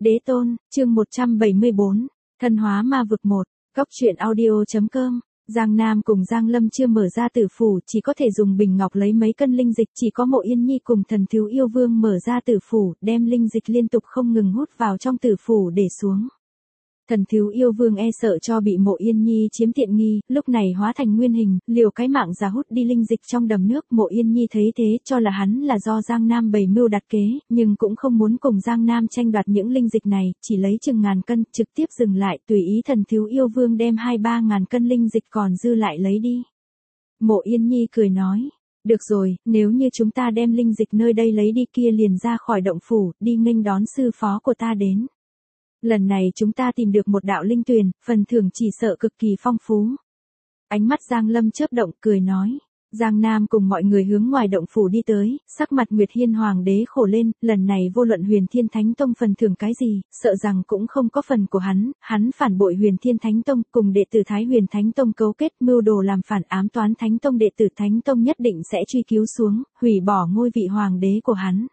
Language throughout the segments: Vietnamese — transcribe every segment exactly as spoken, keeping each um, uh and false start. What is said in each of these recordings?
Đế tôn, chương một trăm bảy mươi bốn, Thân hóa ma vực một, Cốc truyện audio.com. Giang Nam cùng Giang Lâm chưa mở ra tử phủ, chỉ có thể dùng bình ngọc lấy mấy cân linh dịch, chỉ có Mộ Yên Nhi cùng Thần Thiếu Yêu Vương mở ra tử phủ, đem linh dịch liên tục không ngừng hút vào trong tử phủ để xuống. Thần Thiếu Yêu Vương e sợ cho bị Mộ Yên Nhi chiếm tiện nghi, lúc này hóa thành nguyên hình, liều cái mạng ra hút đi linh dịch trong đầm nước. Mộ Yên Nhi thấy thế cho là hắn là do Giang Nam bày mưu đặt kế, nhưng cũng không muốn cùng Giang Nam tranh đoạt những linh dịch này, chỉ lấy chừng ngàn cân, trực tiếp dừng lại, tùy ý Thần Thiếu Yêu Vương đem hai ba ngàn cân linh dịch còn dư lại lấy đi. Mộ Yên Nhi cười nói, được rồi, nếu như chúng ta đem linh dịch nơi đây lấy đi kia liền ra khỏi động phủ, đi nghênh đón sư phó của ta đến. Lần này chúng ta tìm được một đạo linh tuyền, phần thưởng chỉ sợ cực kỳ phong phú. Ánh mắt Giang Lâm chớp động cười nói. Giang Nam cùng mọi người hướng ngoài động phủ đi tới, sắc mặt Nguyệt Hiên Hoàng đế khổ lên, lần này vô luận Huyền Thiên Thánh Tông phần thưởng cái gì, sợ rằng cũng không có phần của hắn, hắn phản bội Huyền Thiên Thánh Tông, cùng đệ tử Thái Huyền Thánh Tông cấu kết mưu đồ làm phản ám toán Thánh Tông, đệ tử Thánh Tông nhất định sẽ truy cứu xuống, hủy bỏ ngôi vị hoàng đế của hắn.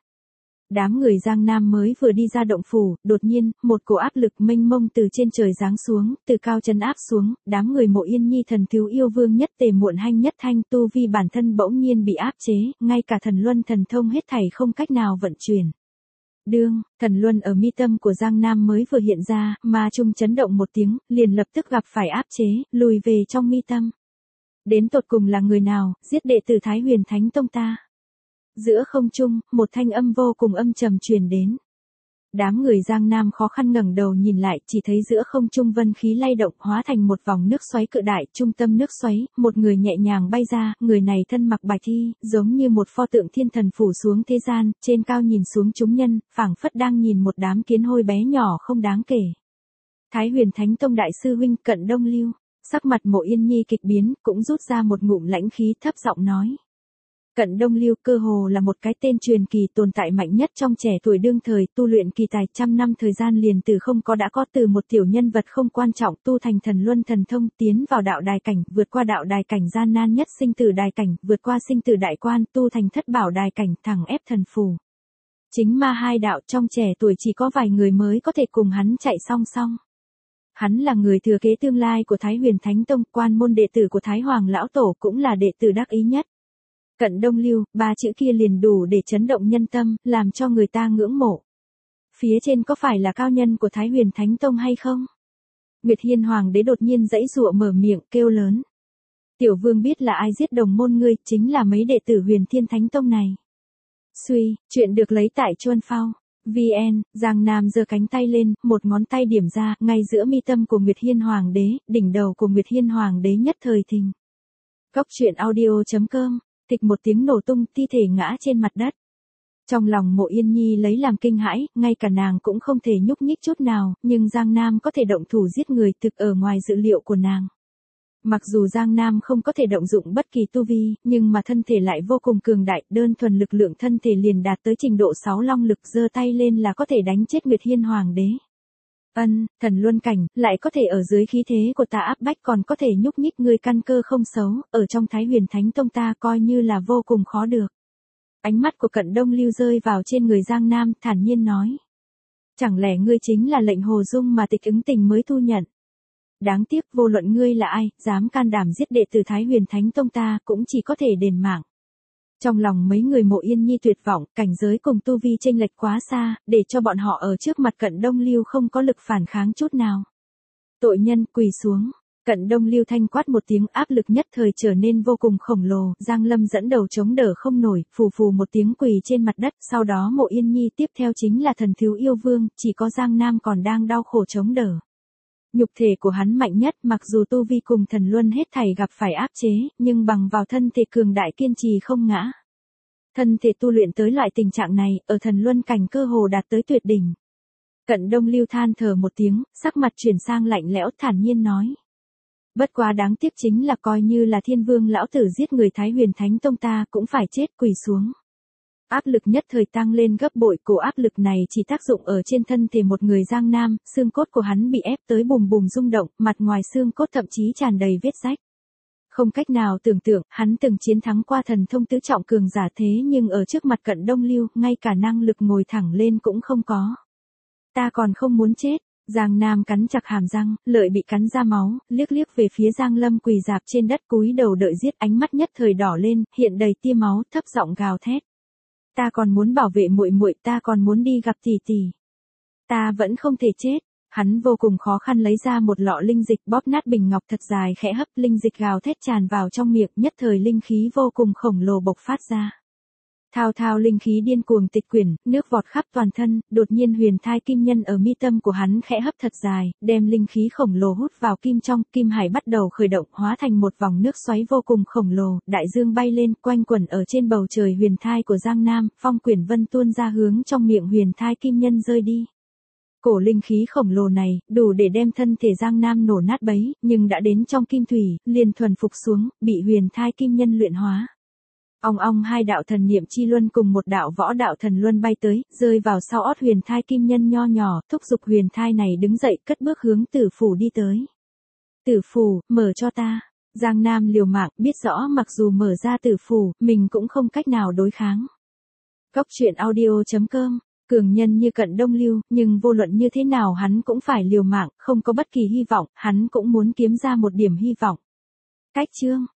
Đám người Giang Nam mới vừa đi ra động phủ, đột nhiên, một cổ áp lực mênh mông từ trên trời giáng xuống, từ cao trấn áp xuống, đám người Mộ Yên Nhi Thần Thiếu Yêu Vương nhất tề muộn hanh nhất thanh tu vi bản thân bỗng nhiên bị áp chế, ngay cả thần luân thần thông hết thảy không cách nào vận chuyển. Đương, thần luân ở mi tâm của Giang Nam mới vừa hiện ra, ma trung chấn động một tiếng, liền lập tức gặp phải áp chế, lùi về trong mi tâm. Đến tột cùng là người nào, giết đệ tử Thái Huyền Thánh Tông ta? Giữa không trung, một thanh âm vô cùng âm trầm truyền đến. Đám người Giang Nam khó khăn ngẩng đầu nhìn lại, chỉ thấy giữa không trung vân khí lay động, hóa thành một vòng nước xoáy cự đại, trung tâm nước xoáy, một người nhẹ nhàng bay ra, người này thân mặc bạch y, giống như một pho tượng thiên thần phủ xuống thế gian, trên cao nhìn xuống chúng nhân, phảng phất đang nhìn một đám kiến hôi bé nhỏ không đáng kể. Thái Huyền Thánh Tông đại sư huynh Cận Đông Lưu, sắc mặt Mộ Yên Nhi kịch biến, cũng rút ra một ngụm lãnh khí, thấp giọng nói. Cận Đông Lưu cơ hồ là một cái tên truyền kỳ tồn tại mạnh nhất trong trẻ tuổi đương thời, tu luyện kỳ tài trăm năm thời gian liền từ không có đã có, từ một tiểu nhân vật không quan trọng tu thành thần luân thần thông, tiến vào đạo đài cảnh, vượt qua đạo đài cảnh gian nan nhất sinh tử đài cảnh, vượt qua sinh tử đại quan, tu thành thất bảo đài cảnh, thẳng ép thần phù. Chính ma hai đạo, trong trẻ tuổi chỉ có vài người mới có thể cùng hắn chạy song song. Hắn là người thừa kế tương lai của Thái Huyền Thánh Tông, quan môn đệ tử của Thái Hoàng lão tổ, cũng là đệ tử đắc ý nhất. Cận Đông Lưu, ba chữ kia liền đủ để chấn động nhân tâm, làm cho người ta ngưỡng mộ. Phía trên có phải là cao nhân của Thái Huyền Thánh Tông hay không? Nguyệt Hiên Hoàng đế đột nhiên giãy giụa mở miệng, kêu lớn. Tiểu vương biết là ai giết đồng môn ngươi, chính là mấy đệ tử Huyền Thiên Thánh Tông này. Suy, chuyện được lấy tại Chuân Phao. vê en, Giang Nam giơ cánh tay lên, một ngón tay điểm ra, ngay giữa mi tâm của Nguyệt Hiên Hoàng đế, đỉnh đầu của Nguyệt Hiên Hoàng đế nhất thời thình. Cốc truyện audio.com. Thịch một tiếng nổ tung, thi thể ngã trên mặt đất. Trong lòng Mộ Yên Nhi lấy làm kinh hãi, ngay cả nàng cũng không thể nhúc nhích chút nào, nhưng Giang Nam có thể động thủ giết người, thực ở ngoài dự liệu của nàng. Mặc dù Giang Nam không có thể động dụng bất kỳ tu vi, nhưng mà thân thể lại vô cùng cường đại, đơn thuần lực lượng thân thể liền đạt tới trình độ sáu long lực, giơ tay lên là có thể đánh chết Nguyệt Hiên Hoàng đế. Ân, thần luân cảnh, lại có thể ở dưới khí thế của ta áp bách, còn có thể nhúc nhích người, căn cơ không xấu, ở trong Thái Huyền Thánh Tông ta coi như là vô cùng khó được. Ánh mắt của Cận Đông Lưu rơi vào trên người Giang Nam, thản nhiên nói. Chẳng lẽ ngươi chính là lệnh Hồ Dung mà tịch ứng tình mới thu nhận? Đáng tiếc, vô luận ngươi là ai, dám can đảm giết đệ tử Thái Huyền Thánh Tông ta, cũng chỉ có thể đền mạng. Trong lòng mấy người Mộ Yên Nhi tuyệt vọng, cảnh giới cùng tu vi chênh lệch quá xa, để cho bọn họ ở trước mặt Cận Đông Lưu không có lực phản kháng chút nào. Tội nhân quỳ xuống, Cận Đông Lưu thanh quát một tiếng, áp lực nhất thời trở nên vô cùng khổng lồ, Giang Lâm dẫn đầu chống đỡ không nổi, phù phù một tiếng quỳ trên mặt đất, sau đó Mộ Yên Nhi tiếp theo chính là Thần Thiếu Yêu Vương, chỉ có Giang Nam còn đang đau khổ chống đỡ. Nhục thể của hắn mạnh nhất, mặc dù tu vi cùng thần luân hết thảy gặp phải áp chế, nhưng bằng vào thân thể cường đại kiên trì không ngã. Thân thể tu luyện tới loại tình trạng này, ở thần luân cảnh cơ hồ đạt tới tuyệt đỉnh. Cận Đông Lưu than thở một tiếng, sắc mặt chuyển sang lạnh lẽo, thản nhiên nói. Bất quá đáng tiếc chính là coi như là Thiên Vương lão tử giết người Thái Huyền Thánh Tông ta cũng phải chết, quỳ xuống. Áp lực nhất thời tăng lên gấp bội, cổ áp lực này chỉ tác dụng ở trên thân thể một người Giang Nam, xương cốt của hắn bị ép tới bùm bùm rung động, mặt ngoài xương cốt thậm chí tràn đầy vết rách. Không cách nào tưởng tượng, hắn từng chiến thắng qua thần thông tứ trọng cường giả thế nhưng ở trước mặt Cận Đông Lưu, ngay cả năng lực ngồi thẳng lên cũng không có. Ta còn không muốn chết. Giang Nam cắn chặt hàm răng, lợi bị cắn ra máu, liếc liếc về phía Giang Lâm quỳ rạp trên đất cúi đầu đợi giết, ánh mắt nhất thời đỏ lên, hiện đầy tia máu, thấp giọng gào thét. Ta còn muốn bảo vệ muội muội, ta còn muốn đi gặp tỷ tỷ. Ta vẫn không thể chết. Hắn vô cùng khó khăn lấy ra một lọ linh dịch, bóp nát bình ngọc thật dài, khẽ hấp, linh dịch gào thét tràn vào trong miệng, nhất thời linh khí vô cùng khổng lồ bộc phát ra. Thao thao linh khí điên cuồng tịch quyển, nước vọt khắp toàn thân, đột nhiên huyền thai kim nhân ở mi tâm của hắn khẽ hấp thật dài, đem linh khí khổng lồ hút vào kim trong, kim hải bắt đầu khởi động, hóa thành một vòng nước xoáy vô cùng khổng lồ, đại dương bay lên, quanh quẩn ở trên bầu trời huyền thai của Giang Nam, phong quyển vân tuôn ra hướng trong miệng huyền thai kim nhân rơi đi. Cổ linh khí khổng lồ này, đủ để đem thân thể Giang Nam nổ nát bấy, nhưng đã đến trong kim thủy, liền thuần phục xuống, bị huyền thai kim nhân luyện hóa. Ong ong, hai đạo thần niệm chi luân cùng một đạo võ đạo thần luân bay tới, rơi vào sau ót huyền thai kim nhân nho nhỏ, thúc giục huyền thai này đứng dậy, cất bước hướng tử phủ đi tới. Tử phủ, mở cho ta. Giang Nam liều mạng, biết rõ mặc dù mở ra tử phủ, mình cũng không cách nào đối kháng. Góc truyện audio chấm com. Cường nhân như Cận Đông Lưu, nhưng vô luận như thế nào hắn cũng phải liều mạng, không có bất kỳ hy vọng, hắn cũng muốn kiếm ra một điểm hy vọng. Cách chương